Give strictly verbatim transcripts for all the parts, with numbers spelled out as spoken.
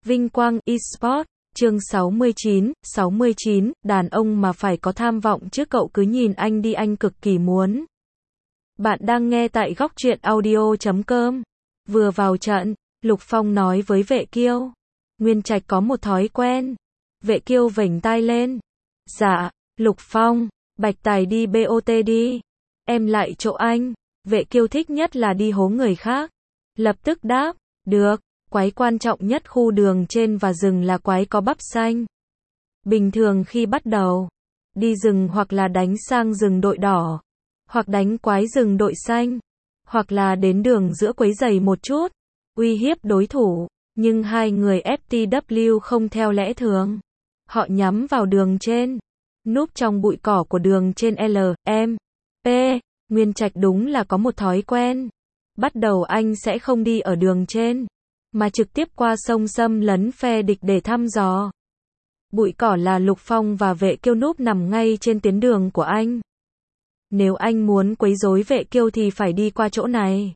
Vinh quang eSports, chương sáu mươi chín, sáu mươi chín, đàn ông mà phải có tham vọng chứ cậu cứ nhìn anh đi, anh cực kỳ muốn. Bạn đang nghe tại góc truyện audio chấm com. Vừa vào trận, Lục Phong nói với Vệ Kiêu. Nguyên Trạch có một thói quen. Vệ Kiêu vểnh tai lên. Dạ, Lục Phong, Bạch Tài đi bê o tê đi. Em lại chỗ anh. Vệ Kiêu thích nhất là đi hố người khác. Lập tức đáp, được. Quái quan trọng nhất khu đường trên và rừng là quái có bắp xanh. Bình thường khi bắt đầu đi rừng hoặc là đánh sang rừng đội đỏ, hoặc đánh quái rừng đội xanh, hoặc là đến đường giữa quấy rầy một chút, uy hiếp đối thủ, nhưng hai người ép tê vê không theo lẽ thường. Họ nhắm vào đường trên, núp trong bụi cỏ của đường trên L, M, P. Nguyên Trạch đúng là có một thói quen. Bắt đầu anh sẽ không đi ở đường trên, mà trực tiếp qua sông xâm lấn phe địch để thăm dò. Bụi cỏ là Lục Phong và Vệ Kiêu núp nằm ngay trên tuyến đường của anh. Nếu anh muốn quấy rối Vệ Kiêu thì phải đi qua chỗ này.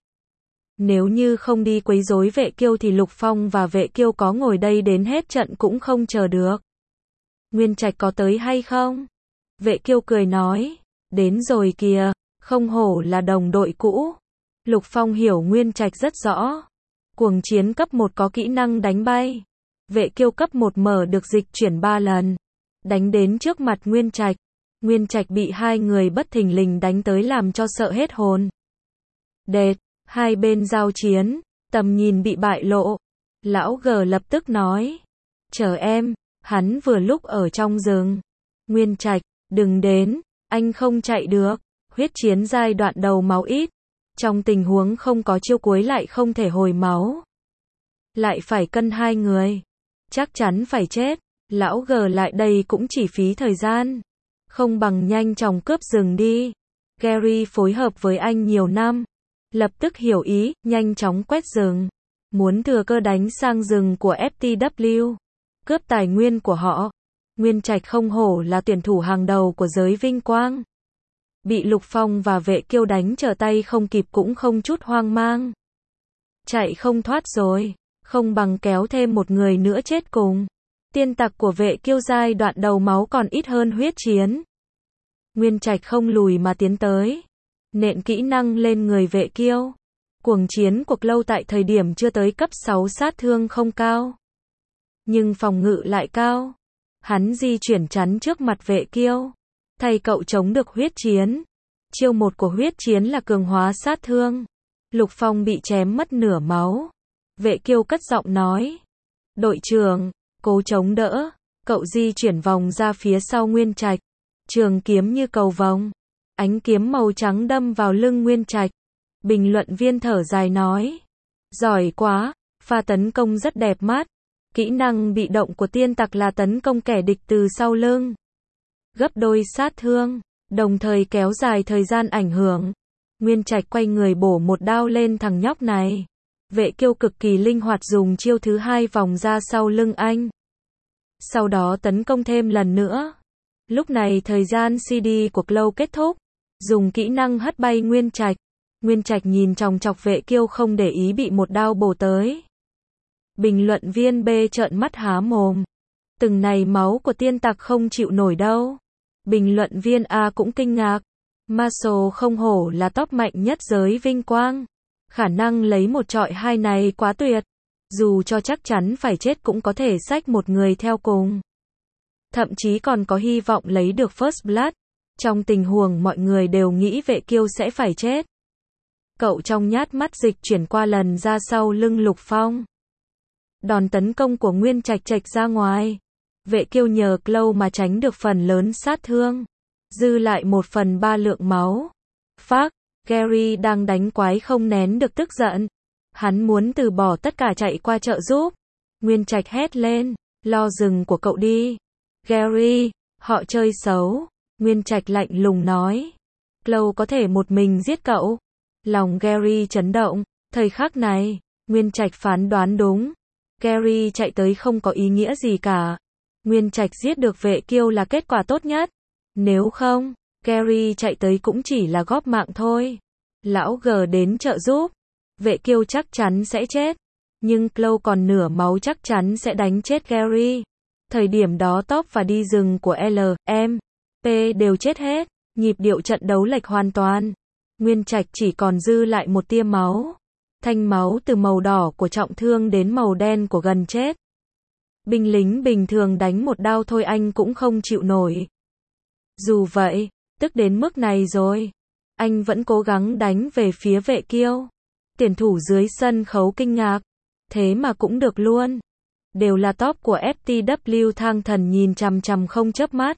Nếu như không đi quấy rối Vệ Kiêu thì Lục Phong và Vệ Kiêu có ngồi đây đến hết trận cũng không chờ được. Nguyên Trạch có tới hay không? Vệ Kiêu cười nói, đến rồi kìa, không hổ là đồng đội cũ. Lục Phong hiểu Nguyên Trạch rất rõ. Cuồng chiến cấp một có kỹ năng đánh bay. Vệ Kiêu cấp một mở được dịch chuyển ba lần. Đánh đến trước mặt Nguyên Trạch. Nguyên Trạch bị hai người bất thình lình đánh tới làm cho sợ hết hồn. Đệt, hai bên giao chiến, tầm nhìn bị bại lộ. Lão G lập tức nói, chờ em, hắn vừa lúc ở trong rừng. Nguyên Trạch, đừng đến, anh không chạy được. Huyết chiến giai đoạn đầu máu ít. Trong tình huống không có chiêu cuối lại không thể hồi máu. Lại phải cân hai người. Chắc chắn phải chết. Lão G lại đây cũng chỉ phí thời gian. Không bằng nhanh chóng cướp rừng đi. Gary phối hợp với anh nhiều năm. Lập tức hiểu ý, nhanh chóng quét rừng. Muốn thừa cơ đánh sang rừng của ép tê vê. Cướp tài nguyên của họ. Nguyên Trạch không hổ là tuyển thủ hàng đầu của giới vinh quang. Bị Lục Phong và Vệ Kiêu đánh trở tay không kịp cũng không chút hoang mang. Chạy không thoát rồi, không bằng kéo thêm một người nữa chết cùng. Tiên tặc của Vệ Kiêu giai đoạn đầu máu còn ít hơn huyết chiến. Nguyên Trạch không lùi mà tiến tới. Nện kỹ năng lên người Vệ Kiêu. Cuồng chiến cuộc lâu tại thời điểm chưa tới cấp sáu sát thương không cao. Nhưng phòng ngự lại cao. Hắn di chuyển chắn trước mặt Vệ Kiêu. Thầy cậu chống được huyết chiến. Chiêu một của huyết chiến là cường hóa sát thương. Lục Phong bị chém mất nửa máu. Vệ Kiêu cất giọng nói. Đội trưởng, cố chống đỡ. Cậu di chuyển vòng ra phía sau Nguyên Trạch. Trường kiếm như cầu vồng. Ánh kiếm màu trắng đâm vào lưng Nguyên Trạch. Bình luận viên thở dài nói. Giỏi quá, pha tấn công rất đẹp mắt. Kỹ năng bị động của tiên tặc là tấn công kẻ địch từ sau lưng. Gấp đôi sát thương, đồng thời kéo dài thời gian ảnh hưởng. Nguyên Trạch quay người bổ một đao lên thằng nhóc này. Vệ Kiêu cực kỳ linh hoạt dùng chiêu thứ hai vòng ra sau lưng anh. Sau đó tấn công thêm lần nữa. Lúc này thời gian xê đê của Clow kết thúc. Dùng kỹ năng hất bay Nguyên Trạch. Nguyên Trạch nhìn chòng chọc Vệ Kiêu không để ý bị một đao bổ tới. Bình luận viên B trợn mắt há mồm. Từng này máu của tiên tặc không chịu nổi đâu. Bình luận viên A cũng kinh ngạc. Marshall không hổ là top mạnh nhất giới vinh quang. Khả năng lấy một trọi hai này quá tuyệt. Dù cho chắc chắn phải chết cũng có thể xách một người theo cùng. Thậm chí còn có hy vọng lấy được First Blood. Trong tình huống mọi người đều nghĩ Vệ Kiêu sẽ phải chết. Cậu trong nhát mắt dịch chuyển qua lần ra sau lưng Lục Phong. Đòn tấn công của Nguyên Trạch chệch ra ngoài. Vệ Kiêu nhờ Clow mà tránh được phần lớn sát thương. Dư lại một phần ba lượng máu. Phác, Gary đang đánh quái không nén được tức giận. Hắn muốn từ bỏ tất cả chạy qua trợ giúp. Nguyên Trạch hét lên, lo rừng của cậu đi. Gary, họ chơi xấu. Nguyên Trạch lạnh lùng nói. Clow có thể một mình giết cậu. Lòng Gary chấn động. Thời khắc này, Nguyên Trạch phán đoán đúng. Gary chạy tới không có ý nghĩa gì cả. Nguyên Trạch giết được Vệ Kiêu là kết quả tốt nhất. Nếu không, Gary chạy tới cũng chỉ là góp mạng thôi. Lão G đến trợ giúp. Vệ Kiêu chắc chắn sẽ chết. Nhưng Chloe còn nửa máu chắc chắn sẽ đánh chết Gary. Thời điểm đó Top và đi rừng của L, M, P đều chết hết. Nhịp điệu trận đấu lệch hoàn toàn. Nguyên Trạch chỉ còn dư lại một tia máu. Thanh máu từ màu đỏ của trọng thương đến màu đen của gần chết. Binh lính bình thường đánh một đao thôi anh cũng không chịu nổi. Dù vậy, tức đến mức này rồi, anh vẫn cố gắng đánh về phía Vệ Kiêu. Tuyển thủ dưới sân khấu kinh ngạc. Thế mà cũng được luôn. Đều là top của ép tê vê Thang Thần nhìn chằm chằm không chớp mắt.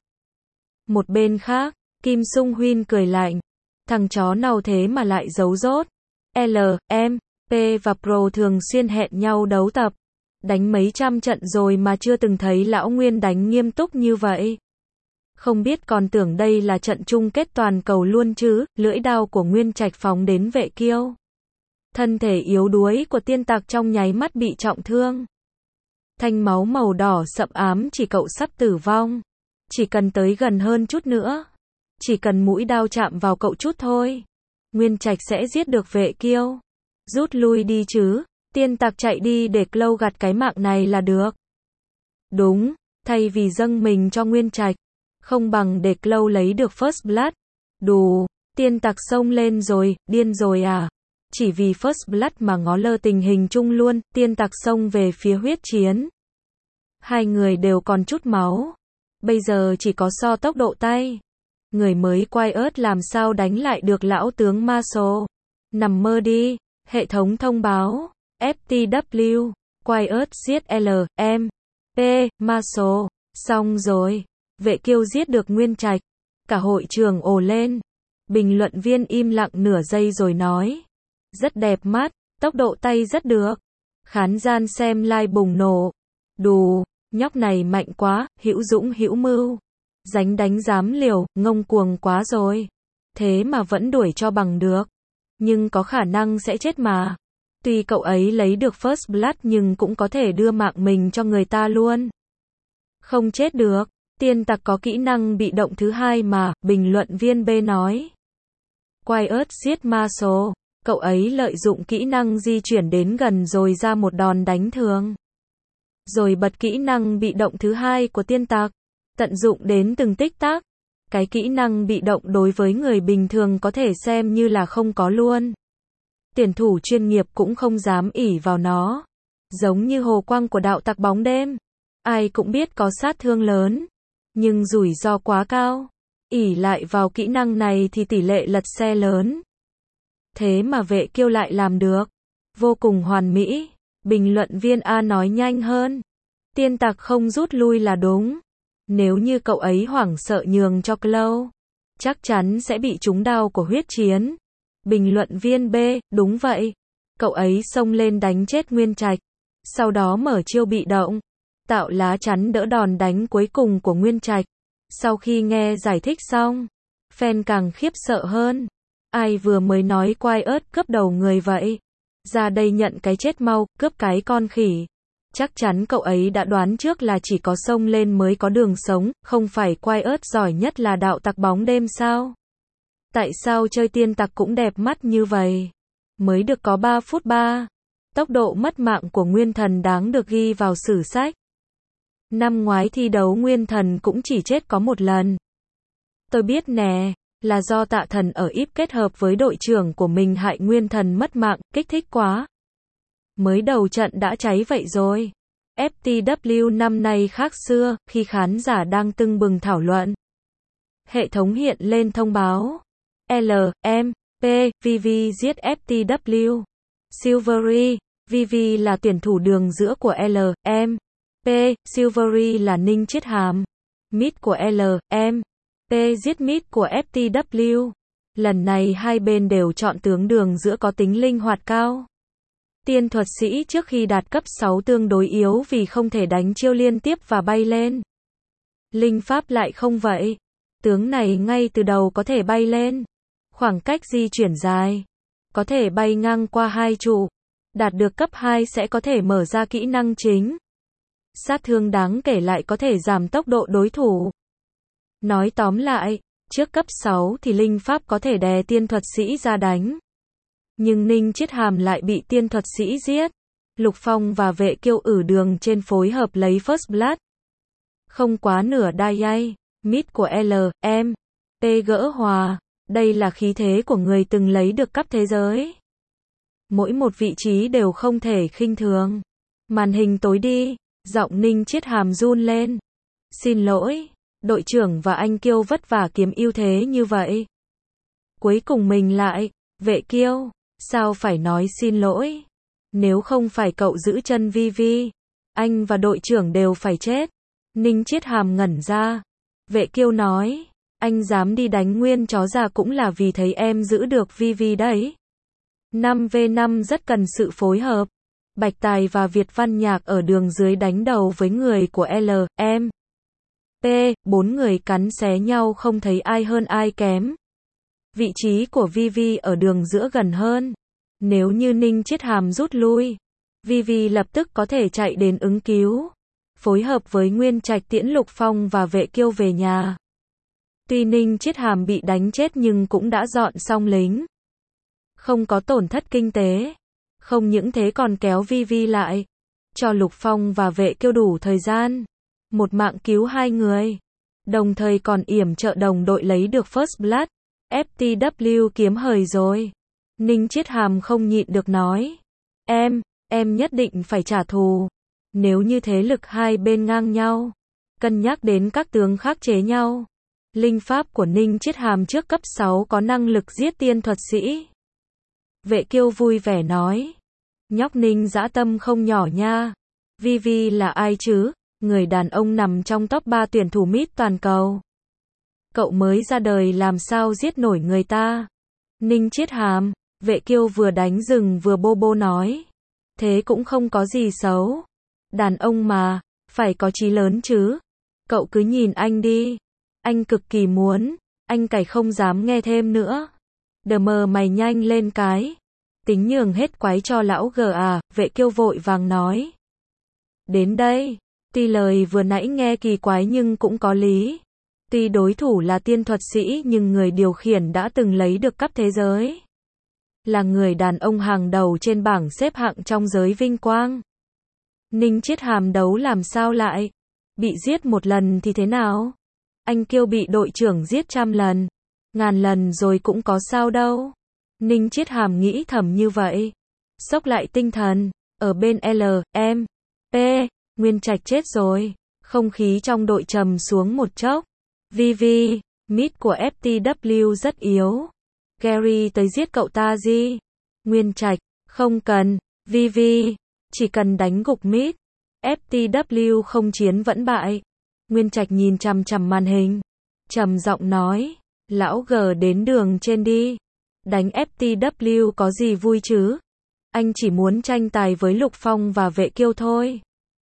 Một bên khác, Kim Sung Huyên cười lạnh. Thằng chó nào thế mà lại giấu dốt. L, M, P và Pro thường xuyên hẹn nhau đấu tập. Đánh mấy trăm trận rồi mà chưa từng thấy lão Nguyên đánh nghiêm túc như vậy. Không biết còn tưởng đây là trận chung kết toàn cầu luôn chứ. Lưỡi đao của Nguyên Trạch phóng đến Vệ Kiêu. Thân thể yếu đuối của tiên tặc trong nháy mắt bị trọng thương. Thanh máu màu đỏ sậm ám chỉ cậu sắp tử vong. Chỉ cần tới gần hơn chút nữa. Chỉ cần mũi đao chạm vào cậu chút thôi. Nguyên Trạch sẽ giết được Vệ Kiêu. Rút lui đi chứ. Tiên tặc chạy đi để Chloe gặt cái mạng này là được. Đúng, thay vì dâng mình cho Nguyên Trạch, không bằng để Chloe lấy được First Blood. Đù, tiên tặc xông lên rồi, điên rồi à? Chỉ vì First Blood mà ngó lơ tình hình chung luôn, tiên tặc xông về phía huyết chiến. Hai người đều còn chút máu. Bây giờ chỉ có so tốc độ tay. Người mới quay ớt làm sao đánh lại được lão tướng Marshall. Nằm mơ đi, hệ thống thông báo. ép tê vê, quay ớt giết L, M, P, Marshall. Xong rồi, Vệ Kiêu giết được Nguyên Trạch. Cả hội trường ồ lên. Bình luận viên im lặng nửa giây rồi nói. Rất đẹp mắt, tốc độ tay rất được. Khán gian xem live bùng nổ. Đù, nhóc này mạnh quá, hữu dũng hữu mưu. Dánh đánh dám liều, ngông cuồng quá rồi. Thế mà vẫn đuổi cho bằng được. Nhưng có khả năng sẽ chết mà. Tuy cậu ấy lấy được First Blood nhưng cũng có thể đưa mạng mình cho người ta luôn. Không chết được. Tiên tặc có kỹ năng bị động thứ hai mà, bình luận viên B nói. Quiet giết Marshall. Cậu ấy lợi dụng kỹ năng di chuyển đến gần rồi ra một đòn đánh thường. Rồi bật kỹ năng bị động thứ hai của tiên tặc. Tận dụng đến từng tích tắc. Cái kỹ năng bị động đối với người bình thường có thể xem như là không có luôn. Tuyển thủ chuyên nghiệp cũng không dám ỷ vào nó. Giống như hồ quang của đạo tặc bóng đêm. Ai cũng biết có sát thương lớn. Nhưng rủi ro quá cao. Ỷ lại vào kỹ năng này thì tỷ lệ lật xe lớn. Thế mà Vệ Kiêu lại làm được. Vô cùng hoàn mỹ. Bình luận viên A nói nhanh hơn. Tiên tặc không rút lui là đúng. Nếu như cậu ấy hoảng sợ nhường cho Chloe, chắc chắn sẽ bị trúng đao của huyết chiến. Bình luận viên B, đúng vậy. Cậu ấy xông lên đánh chết Nguyên Trạch. Sau đó mở chiêu bị động. Tạo lá chắn đỡ đòn đánh cuối cùng của Nguyên Trạch. Sau khi nghe giải thích xong, fan càng khiếp sợ hơn. Ai vừa mới nói Quiet cướp đầu người vậy? Ra đây nhận cái chết mau, cướp cái con khỉ. Chắc chắn cậu ấy đã đoán trước là chỉ có xông lên mới có đường sống, không phải Quiet giỏi nhất là đạo tặc bóng đêm sao? Tại sao chơi tiên tặc cũng đẹp mắt như vậy? Mới được có ba phút ba. Tốc độ mất mạng của Nguyên Thần đáng được ghi vào sử sách. Năm ngoái thi đấu Nguyên Thần cũng chỉ chết có một lần. Tôi biết nè, là do Tạ Thần ở íp kết hợp với đội trưởng của mình hại Nguyên Thần mất mạng, kích thích quá. Mới đầu trận đã cháy vậy rồi. ép tê vê năm nay khác xưa, khi khán giả đang tưng bừng thảo luận. Hệ thống hiện lên thông báo. L, M, P, vê vê giết ép tê vê. Silvery, vê vê là tuyển thủ đường giữa của L, M, P, Silvery là Ninh Chiết Hàm. Mid của L, M, P giết mid của ép tê vê. Lần này hai bên đều chọn tướng đường giữa có tính linh hoạt cao. Tiên thuật sĩ trước khi đạt cấp sáu tương đối yếu vì không thể đánh chiêu liên tiếp và bay lên. Linh pháp lại không vậy. Tướng này ngay từ đầu có thể bay lên. Khoảng cách di chuyển dài. Có thể bay ngang qua hai trụ. Đạt được cấp hai sẽ có thể mở ra kỹ năng chính. Sát thương đáng kể lại có thể giảm tốc độ đối thủ. Nói tóm lại, trước cấp sáu thì linh pháp có thể đè tiên thuật sĩ ra đánh. Nhưng Ninh Chiết Hàm lại bị tiên thuật sĩ giết. Lục Phong và Vệ Kiêu ử đường trên phối hợp lấy First Blood. Không quá nửa đai mid của L, M, P gỡ hòa. Đây là khí thế của người từng lấy được cúp thế giới. Mỗi một vị trí đều không thể khinh thường. Màn hình tối đi, giọng Ninh Chiết Hàm run lên. Xin lỗi, đội trưởng và anh Kiêu vất vả kiếm ưu thế như vậy. Cuối cùng mình lại, Vệ Kiêu, sao phải nói xin lỗi? Nếu không phải cậu giữ chân Vi Vi, anh và đội trưởng đều phải chết. Ninh Chiết Hàm ngẩn ra. Vệ Kiêu nói, anh dám đi đánh nguyên chó già cũng là vì thấy em giữ được Vi Vi đấy. năm vs năm rất cần sự phối hợp. Bạch Tài và Việt Văn Nhạc ở đường dưới đánh đầu với người của L, M, P, bốn người cắn xé nhau không thấy ai hơn ai kém. Vị trí của Vi Vi ở đường giữa gần hơn. Nếu như Ninh Chiết Hàm rút lui, Vi Vi lập tức có thể chạy đến ứng cứu. Phối hợp với Nguyên Trạch tiễn Lục Phong và Vệ Kiêu về nhà. Tuy Ninh Chiết Hàm bị đánh chết nhưng cũng đã dọn xong lính. Không có tổn thất kinh tế. Không những thế còn kéo Vi Vi lại. Cho Lục Phong và Vệ Kiêu đủ thời gian. Một mạng cứu hai người. Đồng thời còn yểm trợ đồng đội lấy được First Blood. F T W kiếm hời rồi. Ninh Chiết Hàm không nhịn được nói. Em, em nhất định phải trả thù. Nếu như thế lực hai bên ngang nhau. Cân nhắc đến các tướng khắc chế nhau. Linh pháp của Ninh Chiết Hàm trước cấp sáu có năng lực giết tiên thuật sĩ. Vệ Kiêu vui vẻ nói. Nhóc Ninh dã tâm không nhỏ nha. Vi Vi là ai chứ? Người đàn ông nằm trong top ba tuyển thủ mid toàn cầu. Cậu mới ra đời làm sao giết nổi người ta? Ninh Chiết Hàm, Vệ Kiêu vừa đánh rừng vừa bô bô nói. Thế cũng không có gì xấu. Đàn ông mà, phải có chí lớn chứ. Cậu cứ nhìn anh đi. Anh cực kỳ muốn. Anh cày không dám nghe thêm nữa. Đờ mờ mày nhanh lên cái. Tính nhường hết quái cho lão gờ à, Vệ Kiêu vội vàng nói. Đến đây. Tuy lời vừa nãy nghe kỳ quái nhưng cũng có lý. Tuy đối thủ là tiên thuật sĩ nhưng người điều khiển đã từng lấy được cúp thế giới. Là người đàn ông hàng đầu trên bảng xếp hạng trong giới vinh quang. Ninh Chiết Hàm đấu làm sao lại? Bị giết một lần thì thế nào? Anh Kiêu bị đội trưởng giết trăm lần, ngàn lần rồi cũng có sao đâu. Ninh Chiết Hàm nghĩ thầm như vậy. Xốc lại tinh thần, ở bên L, M, P, Nguyên Trạch chết rồi. Không khí trong đội trầm xuống một chốc. Vi Vi, mid của F T W rất yếu. Gary tới giết cậu ta gì? Nguyên Trạch, không cần. Vi Vi, chỉ cần đánh gục mid. F T W không chiến vẫn bại. Nguyên Trạch nhìn chằm chằm màn hình. Trầm giọng nói. Lão G đến đường trên đi. Đánh F T W có gì vui chứ? Anh chỉ muốn tranh tài với Lục Phong và Vệ Kiêu thôi.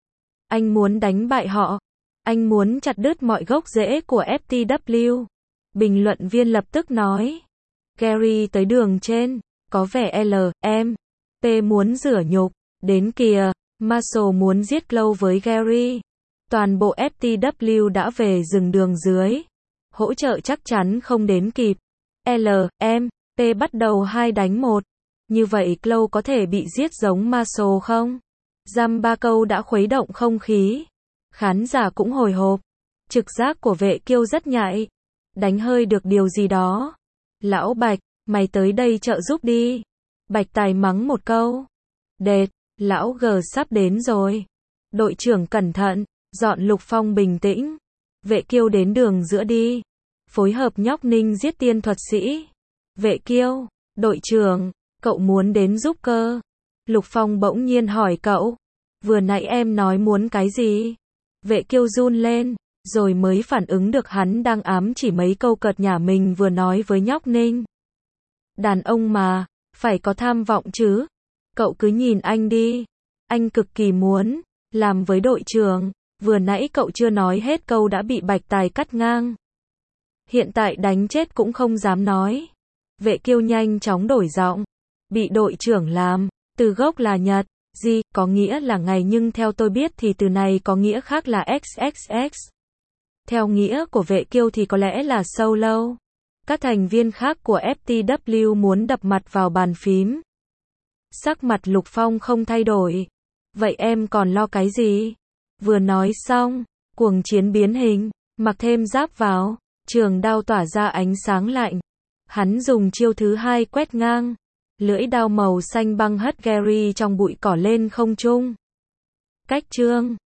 Anh muốn đánh bại họ. Anh muốn chặt đứt mọi gốc rễ của F T W. Bình luận viên lập tức nói. Gary tới đường trên. Có vẻ L, M, P muốn rửa nhục. Đến kìa, Marshall muốn giết Chloe với Gary. Toàn bộ F T W đã về rừng đường dưới. Hỗ trợ chắc chắn không đến kịp. L, M, P bắt đầu hai đánh một. Như vậy Chloe có thể bị giết giống Marshall không? Dăm ba câu đã khuấy động không khí. Khán giả cũng hồi hộp. Trực giác của Vệ Kiêu rất nhạy. Đánh hơi được điều gì đó. Lão Bạch, mày tới đây trợ giúp đi. Bạch Tài mắng một câu. Đệt, lão G sắp đến rồi. Đội trưởng cẩn thận, dọn Lục Phong bình tĩnh. Vệ Kiêu đến đường giữa đi. Phối hợp nhóc Ninh giết tiên thuật sĩ. Vệ Kiêu, đội trưởng, cậu muốn đến giúp cơ. Lục Phong bỗng nhiên hỏi cậu. Vừa nãy em nói muốn cái gì? Vệ Kiêu run lên, rồi mới phản ứng được hắn đang ám chỉ mấy câu cợt nhả mình vừa nói với nhóc Ninh. Đàn ông mà, phải có tham vọng chứ. Cậu cứ nhìn anh đi. Anh cực kỳ muốn làm với đội trưởng. Vừa nãy cậu chưa nói hết câu đã bị Bạch Tài cắt ngang. Hiện tại đánh chết cũng không dám nói. Vệ Kiêu nhanh chóng đổi giọng. Bị đội trưởng làm, từ gốc là Nhật, gì, có nghĩa là ngày nhưng theo tôi biết thì từ này có nghĩa khác là x x x. Theo nghĩa của Vệ Kiêu thì có lẽ là solo. Các thành viên khác của F T W muốn đập mặt vào bàn phím. Sắc mặt Lục Phong không thay đổi. Vậy em còn lo cái gì? Vừa nói xong, cuồng chiến biến hình, mặc thêm giáp vào, trường đao tỏa ra ánh sáng lạnh. Hắn dùng chiêu thứ hai quét ngang, lưỡi đao màu xanh băng hất Gary trong bụi cỏ lên không trung. Cách chương